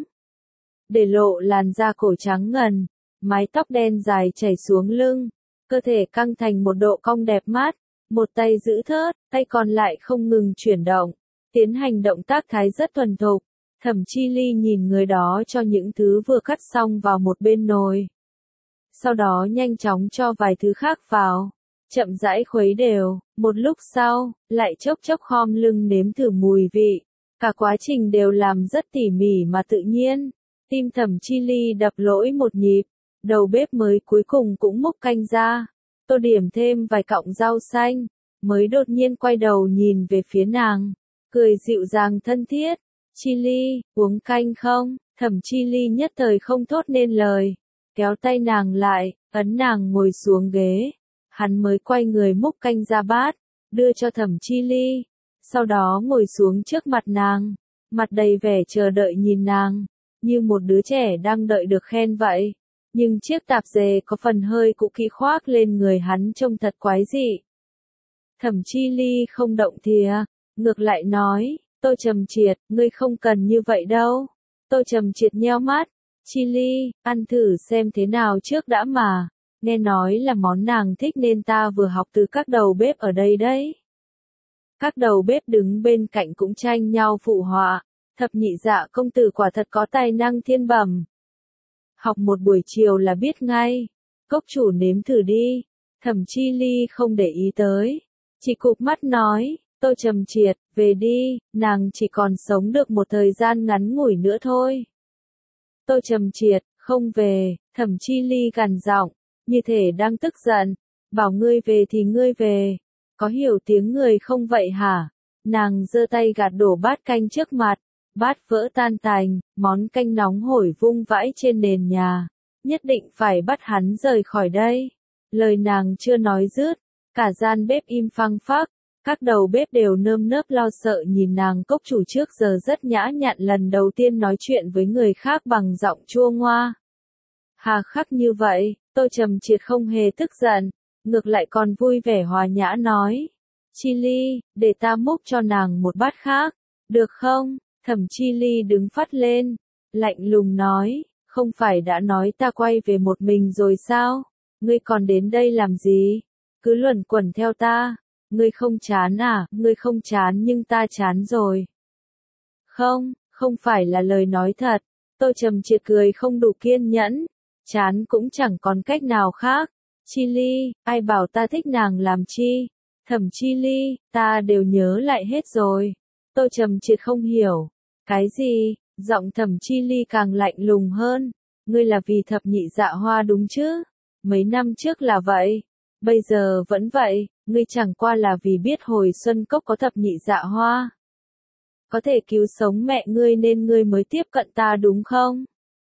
Speaker 1: Để lộ làn da cổ trắng ngần, mái tóc đen dài chảy xuống lưng, cơ thể căng thành một độ cong đẹp mắt, một tay giữ thớt, tay còn lại không ngừng chuyển động, tiến hành động tác thái rất thuần thục. Thẩm Chi Ly nhìn người đó cho những thứ vừa cắt xong vào một bên nồi. Sau đó nhanh chóng cho vài thứ khác vào, chậm rãi khuấy đều, một lúc sau, lại chốc chốc khom lưng nếm thử mùi vị. Cả quá trình đều làm rất tỉ mỉ mà tự nhiên. Tim Thẩm Chi Ly đập lỗi một nhịp, đầu bếp mới cuối cùng cũng múc canh ra, tô điểm thêm vài cọng rau xanh, mới đột nhiên quay đầu nhìn về phía nàng, cười dịu dàng thân thiết. Chi Ly, uống canh không? Thẩm Chi Ly nhất thời không thốt nên lời, kéo tay nàng lại, ấn nàng ngồi xuống ghế. Hắn mới quay người múc canh ra bát, đưa cho Thẩm Chi Ly, sau đó ngồi xuống trước mặt nàng, mặt đầy vẻ chờ đợi nhìn nàng, như một đứa trẻ đang đợi được khen vậy. Nhưng chiếc tạp dề có phần hơi cũ kỹ khoác lên người hắn trông thật quái dị. Thẩm Chi Ly không động thìa, ngược lại nói, Tô Trầm Triệt, ngươi không cần như vậy đâu. Tô Trầm Triệt nheo mắt, Chi Ly, ăn thử xem thế nào trước đã mà. Nghe nói là món nàng thích nên ta vừa học từ các đầu bếp ở đây đấy. Các đầu bếp đứng bên cạnh cũng tranh nhau phụ họa. Thập nhị dạ công tử quả thật có tài năng thiên bẩm. Học một buổi chiều là biết ngay. Cốc chủ nếm thử đi. Thẩm Chi Ly không để ý tới, chỉ cụp mắt nói, Tô Trầm Triệt, về đi, nàng chỉ còn sống được một thời gian ngắn ngủi nữa thôi. Tô Trầm Triệt, không về. Thẩm Chi Ly gằn giọng, như thể đang tức giận, bảo ngươi về thì ngươi về, có hiểu tiếng người không vậy hả? Nàng giơ tay gạt đổ bát canh trước mặt, Bát vỡ tan tành, món canh nóng hổi vung vãi trên nền nhà. Nhất định phải bắt hắn rời khỏi đây. Lời nàng chưa nói dứt, cả gian bếp im phăng phắc. Các đầu bếp đều nơm nớp lo sợ nhìn nàng cốc chủ trước giờ rất nhã nhặn lần đầu tiên nói chuyện với người khác bằng giọng chua ngoa. Hà khắc như vậy, Tô Trầm Triệt không hề tức giận, ngược lại còn vui vẻ hòa nhã nói. Chi Ly, để ta múc cho nàng một bát khác, được không? Thẩm Chi Ly đứng phắt lên, lạnh lùng nói, không phải đã nói ta quay về một mình rồi sao? Ngươi còn đến đây làm gì? Cứ luẩn quẩn theo ta. Ngươi không chán à? Ngươi không chán nhưng ta chán rồi. Không, không phải là lời nói thật. Tô Trầm Triệt cười không đủ kiên nhẫn. Chán cũng chẳng còn cách nào khác. Chi Ly, ai bảo ta thích nàng làm chi? Thẩm Chi Ly, ta đều nhớ lại hết rồi. Tô Trầm Triệt không hiểu. Cái gì? Giọng Thẩm Chi Ly càng lạnh lùng hơn. Ngươi là vì thập nhị dạ hoa đúng chứ? Mấy năm trước là vậy. Bây giờ vẫn vậy, ngươi chẳng qua là vì biết hồi Xuân Cốc có thập nhị dạ hoa. Có thể cứu sống mẹ ngươi nên ngươi mới tiếp cận ta đúng không?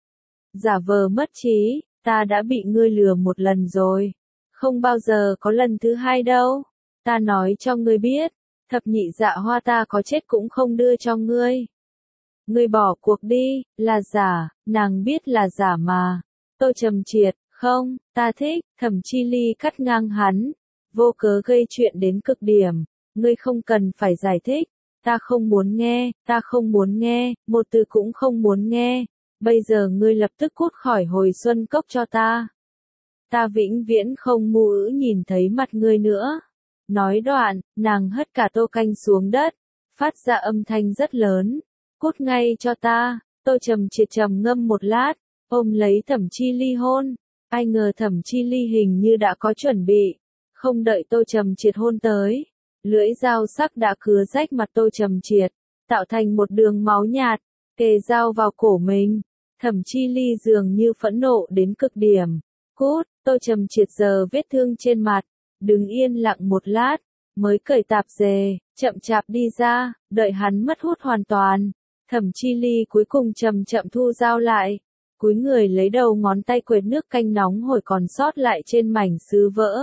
Speaker 1: Giả vờ mất trí, ta đã bị ngươi lừa một lần rồi. Không bao giờ có lần thứ hai đâu. Ta nói cho ngươi biết, thập nhị dạ hoa ta có chết cũng không đưa cho ngươi. Ngươi bỏ cuộc đi, là giả, nàng biết là giả mà. Tô Trầm Triệt, không, ta thích, Thẩm Chi Ly cắt ngang hắn, vô cớ gây chuyện đến cực điểm, ngươi không cần phải giải thích, ta không muốn nghe, ta không muốn nghe, một từ cũng không muốn nghe, bây giờ ngươi lập tức cút khỏi hồi Xuân Cốc cho ta. Ta vĩnh viễn không mù ữ nhìn thấy mặt ngươi nữa. Nói đoạn, nàng hất cả tô canh xuống đất, phát ra âm thanh rất lớn, cút ngay cho ta. Tô Trầm Triệt trầm ngâm một lát, ôm lấy Thẩm Chi Ly hôn. Ai ngờ Thẩm Chi Ly hình như đã có chuẩn bị, không đợi Tô Trầm Triệt hôn tới, lưỡi dao sắc đã cứa rách mặt Tô Trầm Triệt, tạo thành một đường máu nhạt, kề dao vào cổ mình. Thẩm Chi Ly dường như phẫn nộ đến cực điểm. Cút, Tô Trầm Triệt giờ vết thương trên mặt, đứng yên lặng một lát, mới cởi tạp dề, chậm chạp đi ra, đợi hắn mất hút hoàn toàn. Thẩm Chi Ly cuối cùng chậm chậm thu dao lại. Cúi người lấy đầu ngón tay quệt nước canh nóng hổi còn sót lại trên mảnh sứ vỡ.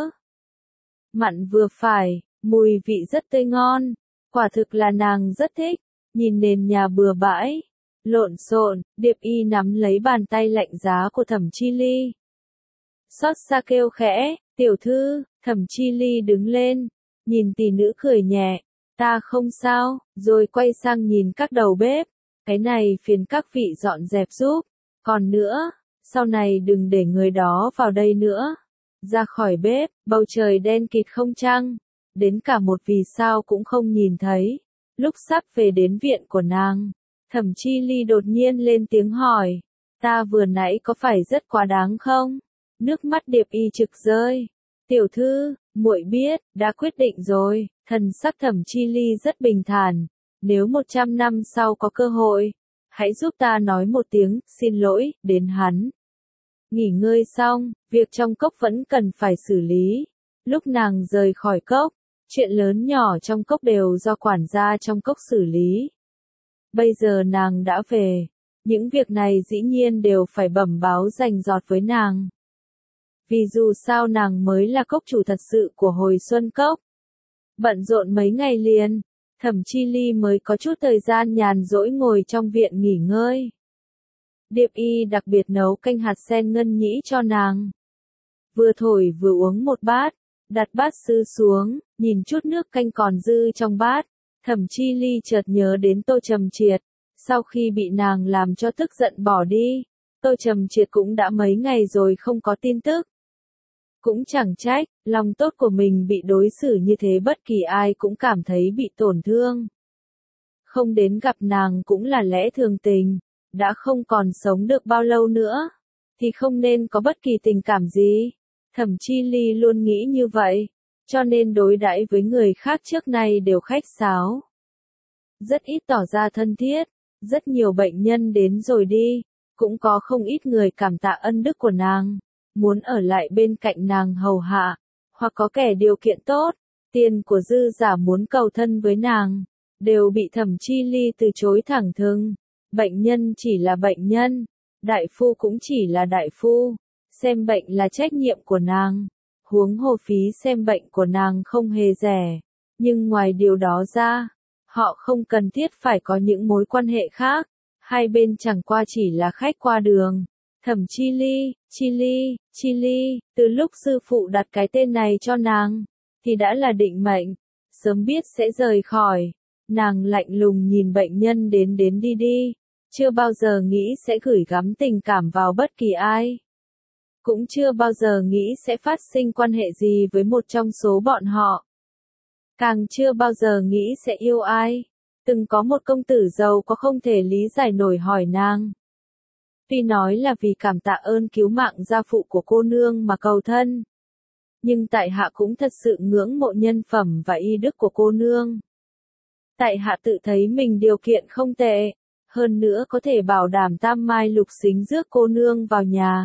Speaker 1: Mặn vừa phải, mùi vị rất tươi ngon, quả thực là nàng rất thích. Nhìn nền nhà bừa bãi, lộn xộn, Điệp Y nắm lấy bàn tay lạnh giá của Thẩm Chi Ly. Xót xa kêu khẽ, tiểu thư. Thẩm Chi Ly đứng lên, nhìn tỷ nữ cười nhẹ, ta không sao, rồi quay sang nhìn các đầu bếp, cái này phiền các vị dọn dẹp giúp. Còn nữa, sau này đừng để người đó vào đây nữa. Ra khỏi bếp, bầu trời đen kịt không trăng, đến cả một vì sao cũng không nhìn thấy. Lúc sắp về đến viện của nàng, Thẩm Chi Ly đột nhiên lên tiếng hỏi, ta vừa nãy có phải rất quá đáng không? Nước mắt Điệp Y trực rơi. Tiểu thư, muội biết, đã quyết định rồi. Thần sắc Thẩm Chi Ly rất bình thản, nếu một trăm năm sau có cơ hội, hãy giúp ta nói một tiếng, xin lỗi, đến hắn. Nghỉ ngơi xong, việc trong cốc vẫn cần phải xử lý. Lúc nàng rời khỏi cốc, chuyện lớn nhỏ trong cốc đều do quản gia trong cốc xử lý. Bây giờ nàng đã về, những việc này dĩ nhiên đều phải bẩm báo rành rọt với nàng. Vì dù sao nàng mới là cốc chủ thật sự của hồi Xuân Cốc. Bận rộn mấy ngày liền, Thẩm Chi Ly mới có chút thời gian nhàn rỗi ngồi trong viện nghỉ ngơi. Điệp Y đặc biệt nấu canh hạt sen ngân nhĩ cho nàng. Vừa thổi vừa uống một bát, đặt bát sứ xuống, nhìn chút nước canh còn dư trong bát. Thẩm Chi Ly chợt nhớ đến Tô Trầm Triệt. Sau khi bị nàng làm cho tức giận bỏ đi, Tô Trầm Triệt cũng đã mấy ngày rồi không có tin tức. Cũng chẳng trách, lòng tốt của mình bị đối xử như thế bất kỳ ai cũng cảm thấy bị tổn thương. Không đến gặp nàng cũng là lẽ thường tình, đã không còn sống được bao lâu nữa, thì không nên có bất kỳ tình cảm gì. Thẩm Chi Ly luôn nghĩ như vậy, cho nên đối đãi với người khác trước nay đều khách sáo. Rất ít tỏ ra thân thiết, rất nhiều bệnh nhân đến rồi đi, cũng có không ít người cảm tạ ân đức của nàng, muốn ở lại bên cạnh nàng hầu hạ, hoặc có kẻ điều kiện tốt, tiền của dư giả muốn cầu thân với nàng, đều bị Thẩm Chi Ly từ chối thẳng thừng. Bệnh nhân chỉ là bệnh nhân, đại phu cũng chỉ là đại phu, xem bệnh là trách nhiệm của nàng. Huống hồ phí xem bệnh của nàng không hề rẻ, nhưng ngoài điều đó ra, họ không cần thiết phải có những mối quan hệ khác, hai bên chẳng qua chỉ là khách qua đường. Thẩm Chi Ly, Chi Ly, Chi Ly, từ lúc sư phụ đặt cái tên này cho nàng, thì đã là định mệnh, sớm biết sẽ rời khỏi. Nàng lạnh lùng nhìn bệnh nhân đến đến đi đi, chưa bao giờ nghĩ sẽ gửi gắm tình cảm vào bất kỳ ai. Cũng chưa bao giờ nghĩ sẽ phát sinh quan hệ gì với một trong số bọn họ. Càng chưa bao giờ nghĩ sẽ yêu ai. Từng có một công tử giàu có không thể lý giải nổi hỏi nàng. Tuy nói là vì cảm tạ ơn cứu mạng gia phụ của cô nương mà cầu thân. Nhưng tại hạ cũng thật sự ngưỡng mộ nhân phẩm và y đức của cô nương. Tại hạ tự thấy mình điều kiện không tệ, hơn nữa có thể bảo đảm tam mai lục xính rước cô nương vào nhà.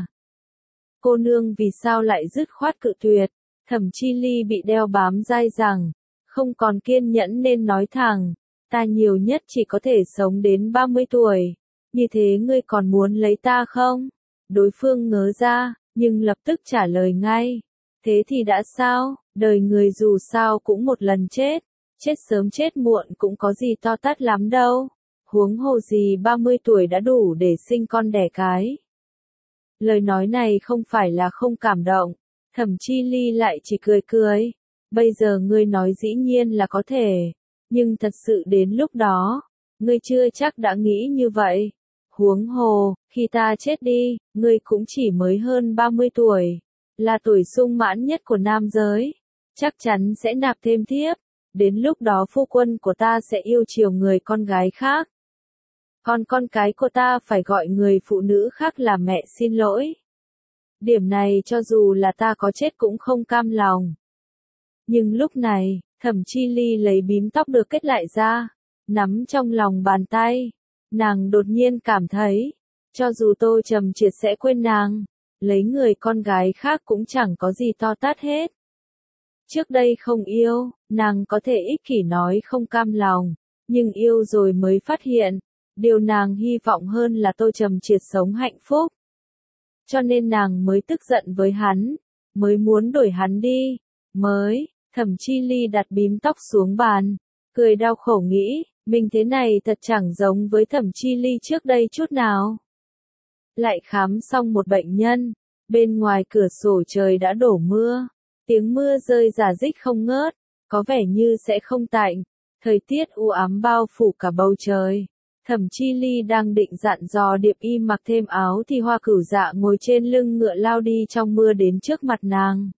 Speaker 1: Cô nương vì sao lại dứt khoát cự tuyệt? Thẩm Chi Ly bị đeo bám dai dẳng, không còn kiên nhẫn nên nói thẳng, ta nhiều nhất chỉ có thể sống đến ba mươi tuổi, như thế ngươi còn muốn lấy ta không? Đối phương ngớ ra, nhưng lập tức trả lời ngay, thế thì đã sao, đời người dù sao cũng một lần chết, chết sớm chết muộn cũng có gì to tát lắm đâu, huống hồ gì ba mươi tuổi đã đủ để sinh con đẻ cái. Lời nói này không phải là không cảm động, Thẩm Chi Ly lại chỉ cười cười, bây giờ ngươi nói dĩ nhiên là có thể, nhưng thật sự đến lúc đó, ngươi chưa chắc đã nghĩ như vậy. Huống hồ, khi ta chết đi, ngươi cũng chỉ mới hơn ba mươi tuổi, là tuổi sung mãn nhất của nam giới, chắc chắn sẽ nạp thêm thiếp, đến lúc đó phu quân của ta sẽ yêu chiều người con gái khác. Còn con cái của ta phải gọi người phụ nữ khác là mẹ xin lỗi. Điểm này cho dù là ta có chết cũng không cam lòng. Nhưng lúc này, Thẩm Chi Ly lấy bím tóc được kết lại ra, nắm trong lòng bàn tay. Nàng đột nhiên cảm thấy, cho dù Tô Trầm Triệt sẽ quên nàng, lấy người con gái khác cũng chẳng có gì to tát hết. Trước đây không yêu, nàng có thể ích kỷ nói không cam lòng, nhưng yêu rồi mới phát hiện, điều nàng hy vọng hơn là Tô Trầm Triệt sống hạnh phúc. Cho nên nàng mới tức giận với hắn, mới muốn đuổi hắn đi, mới, Thẩm Chi Ly đặt bím tóc xuống bàn, cười đau khổ nghĩ, mình thế này thật chẳng giống với Thẩm Chi Ly trước đây chút nào. Lại khám xong một bệnh nhân, bên ngoài cửa sổ trời đã đổ mưa, tiếng mưa rơi rả rích không ngớt, có vẻ như sẽ không tạnh, thời tiết u ám bao phủ cả bầu trời. Thẩm Chi Ly đang định dặn dò Điệp Y mặc thêm áo thì Hoa Cửu Dạ ngồi trên lưng ngựa lao đi trong mưa đến trước mặt nàng.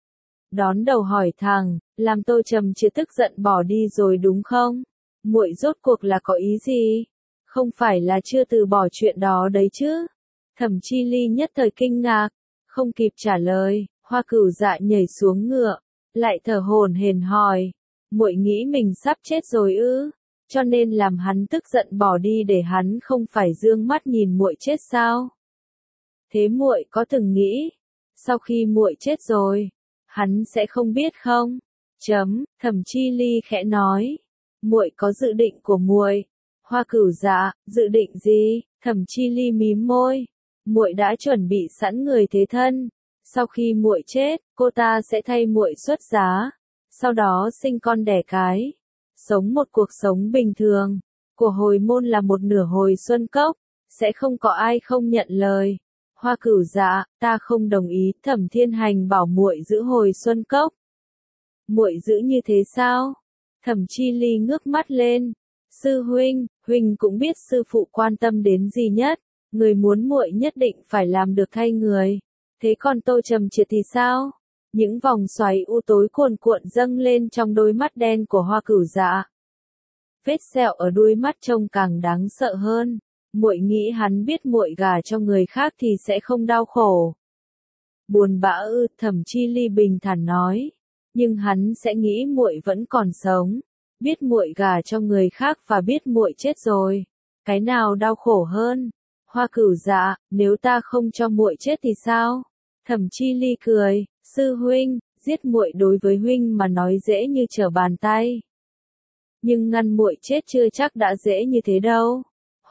Speaker 1: Đón đầu hỏi thẳng, làm Tô Trầm Triệt tức giận bỏ đi rồi đúng không? Muội rốt cuộc là có ý gì? Không phải là chưa từ bỏ chuyện đó đấy chứ? Thẩm Chi Ly nhất thời kinh ngạc, không kịp trả lời, Hoa Cửu Dạ nhảy xuống ngựa, lại thở hổn hển hỏi, muội nghĩ mình sắp chết rồi ư? Cho nên làm hắn tức giận bỏ đi để hắn không phải dương mắt nhìn muội chết sao? Thế muội có từng nghĩ, sau khi muội chết rồi, hắn sẽ không biết không? Chấm, Thẩm Chi Ly khẽ nói, muội có dự định của muội. Hoa Cửu Dạ, dự định gì? Thẩm Chi Ly mím môi, muội đã chuẩn bị sẵn người thế thân, sau khi muội chết, cô ta sẽ thay muội xuất giá, sau đó sinh con đẻ cái. Sống một cuộc sống bình thường, của hồi môn là một nửa hồi xuân cốc, sẽ không có ai không nhận lời. Hoa Cửu Dạ, ta không đồng ý, Thẩm Thiên Hành bảo muội giữ hồi xuân cốc. Muội giữ như thế sao? Thẩm Chi Ly ngước mắt lên, sư huynh, huynh cũng biết sư phụ quan tâm đến gì nhất, người muốn muội nhất định phải làm được thay người. Thế còn Tô Trầm Triệt thì sao? Những vòng xoáy u tối cuồn cuộn dâng lên trong đôi mắt đen của Hoa Cửu Dạ. Vết sẹo ở đuôi mắt trông càng đáng sợ hơn. Muội nghĩ hắn biết muội gả cho người khác thì sẽ không đau khổ. Buồn bã ư? Thẩm Chi Ly bình thản nói. Nhưng hắn sẽ nghĩ muội vẫn còn sống, biết muội gả cho người khác và biết muội chết rồi. Cái nào đau khổ hơn? Hoa Cửu Dạ, nếu ta không cho muội chết thì sao? Thẩm Chi Ly cười, sư huynh, giết muội đối với huynh mà nói dễ như trở bàn tay. Nhưng ngăn muội chết chưa chắc đã dễ như thế đâu.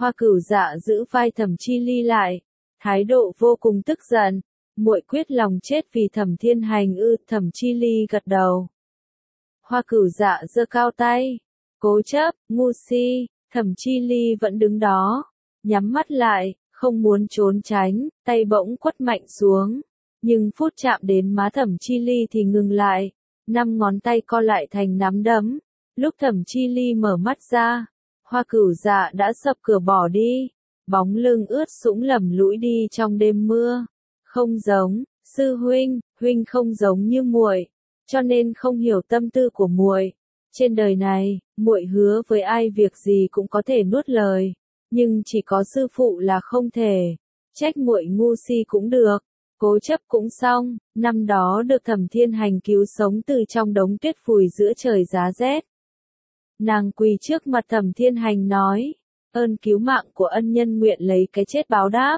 Speaker 1: Hoa Cửu Dạ giữ vai Thẩm Chi Ly lại, thái độ vô cùng tức giận. Muội quyết lòng chết vì Thẩm Thiên Hành ư? Thẩm Chi Ly gật đầu. Hoa Cửu Dạ giơ cao tay, cố chấp, ngu si. Thẩm Chi Ly vẫn đứng đó, nhắm mắt lại, không muốn trốn tránh, tay bỗng quất mạnh xuống, nhưng phút chạm đến má Thẩm Chi Ly thì ngừng lại, năm ngón tay co lại thành nắm đấm. Lúc Thẩm Chi Ly mở mắt ra, Hoa Cửu Dạ đã sập cửa bỏ đi, bóng lưng ướt sũng lầm lũi đi trong đêm mưa. Không giống, sư huynh, huynh không giống như muội, cho nên không hiểu tâm tư của muội. Trên đời này, muội hứa với ai việc gì cũng có thể nuốt lời, nhưng chỉ có sư phụ là không thể. Trách muội ngu si cũng được, cố chấp cũng xong. Năm đó được Thẩm Thiên Hành cứu sống từ trong đống tuyết phùi giữa trời giá rét. Nàng quỳ trước mặt Thẩm Thiên Hành nói, ơn cứu mạng của ân nhân nguyện lấy cái chết báo đáp.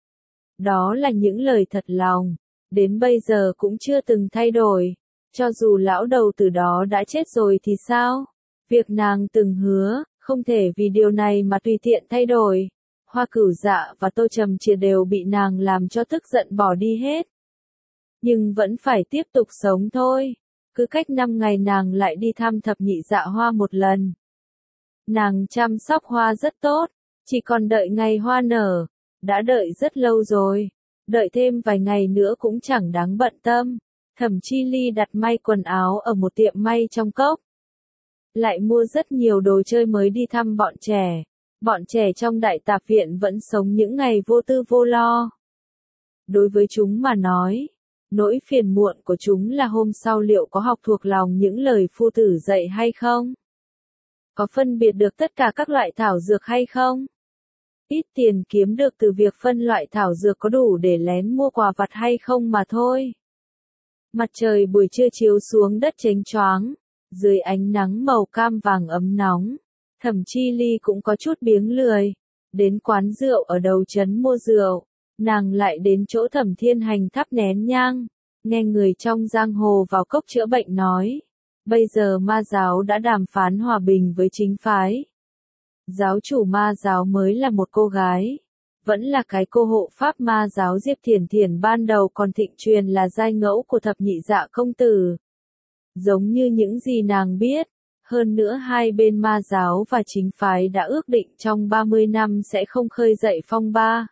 Speaker 1: Đó là những lời thật lòng, đến bây giờ cũng chưa từng thay đổi. Cho dù lão đầu từ đó đã chết rồi thì sao? Việc nàng từng hứa, không thể vì điều này mà tùy tiện thay đổi. Hoa Cửu Dạ và Tô Trầm Triệt đều bị nàng làm cho tức giận bỏ đi hết. Nhưng vẫn phải tiếp tục sống thôi. Cứ cách năm ngày nàng lại đi thăm Thập Nhị Dạ Hoa một lần. Nàng chăm sóc hoa rất tốt, chỉ còn đợi ngày hoa nở. Đã đợi rất lâu rồi, đợi thêm vài ngày nữa cũng chẳng đáng bận tâm. Thẩm Chi Ly đặt may quần áo ở một tiệm may trong cốc. Lại mua rất nhiều đồ chơi mới đi thăm bọn trẻ. Bọn trẻ trong đại tạp viện vẫn sống những ngày vô tư vô lo. Đối với chúng mà nói, nỗi phiền muộn của chúng là hôm sau liệu có học thuộc lòng những lời phu tử dạy hay không? Có phân biệt được tất cả các loại thảo dược hay không? Ít tiền kiếm được từ việc phân loại thảo dược có đủ để lén mua quà vặt hay không mà thôi. Mặt trời buổi trưa chiếu xuống đất chênh choáng, dưới ánh nắng màu cam vàng ấm nóng. Thẩm Chi Ly cũng có chút biếng lười. Đến quán rượu ở đầu trấn mua rượu, nàng lại đến chỗ Thẩm Thiên Hành thắp nén nhang, nghe người trong giang hồ vào cốc chữa bệnh nói. Bây giờ ma giáo đã đàm phán hòa bình với chính phái. Giáo chủ ma giáo mới là một cô gái. Vẫn là cái cô hộ pháp ma giáo Diệp Thiển Thiển ban đầu còn thịnh truyền là giai ngẫu của Thập Nhị Dạ công tử. Giống như những gì nàng biết. Hơn nữa hai bên ma giáo và chính phái đã ước định trong ba mươi năm sẽ không khơi dậy phong ba.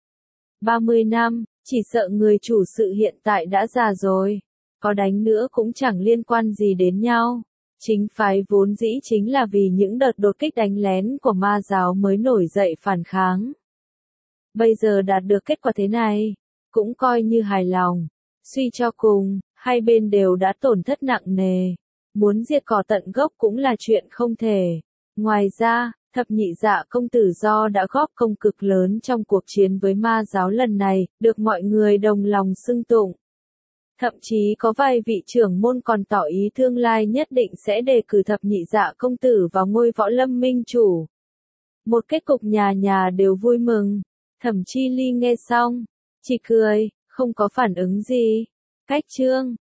Speaker 1: ba mươi năm, chỉ sợ người chủ sự hiện tại đã già rồi. Có đánh nữa cũng chẳng liên quan gì đến nhau. Chính phái vốn dĩ chính là vì những đợt đột kích đánh lén của ma giáo mới nổi dậy phản kháng. Bây giờ đạt được kết quả thế này, cũng coi như hài lòng. Suy cho cùng, hai bên đều đã tổn thất nặng nề. Muốn diệt cỏ tận gốc cũng là chuyện không thể. Ngoài ra, Thập Nhị Dạ công tử do đã góp công cực lớn trong cuộc chiến với ma giáo lần này, được mọi người đồng lòng xưng tụng. Thậm chí có vài vị trưởng môn còn tỏ ý tương lai nhất định sẽ đề cử Thập Nhị Dạ công tử vào ngôi võ lâm minh chủ. Một kết cục nhà nhà đều vui mừng. Thẩm Chi Ly nghe xong, chỉ cười, không có phản ứng gì. Cách chương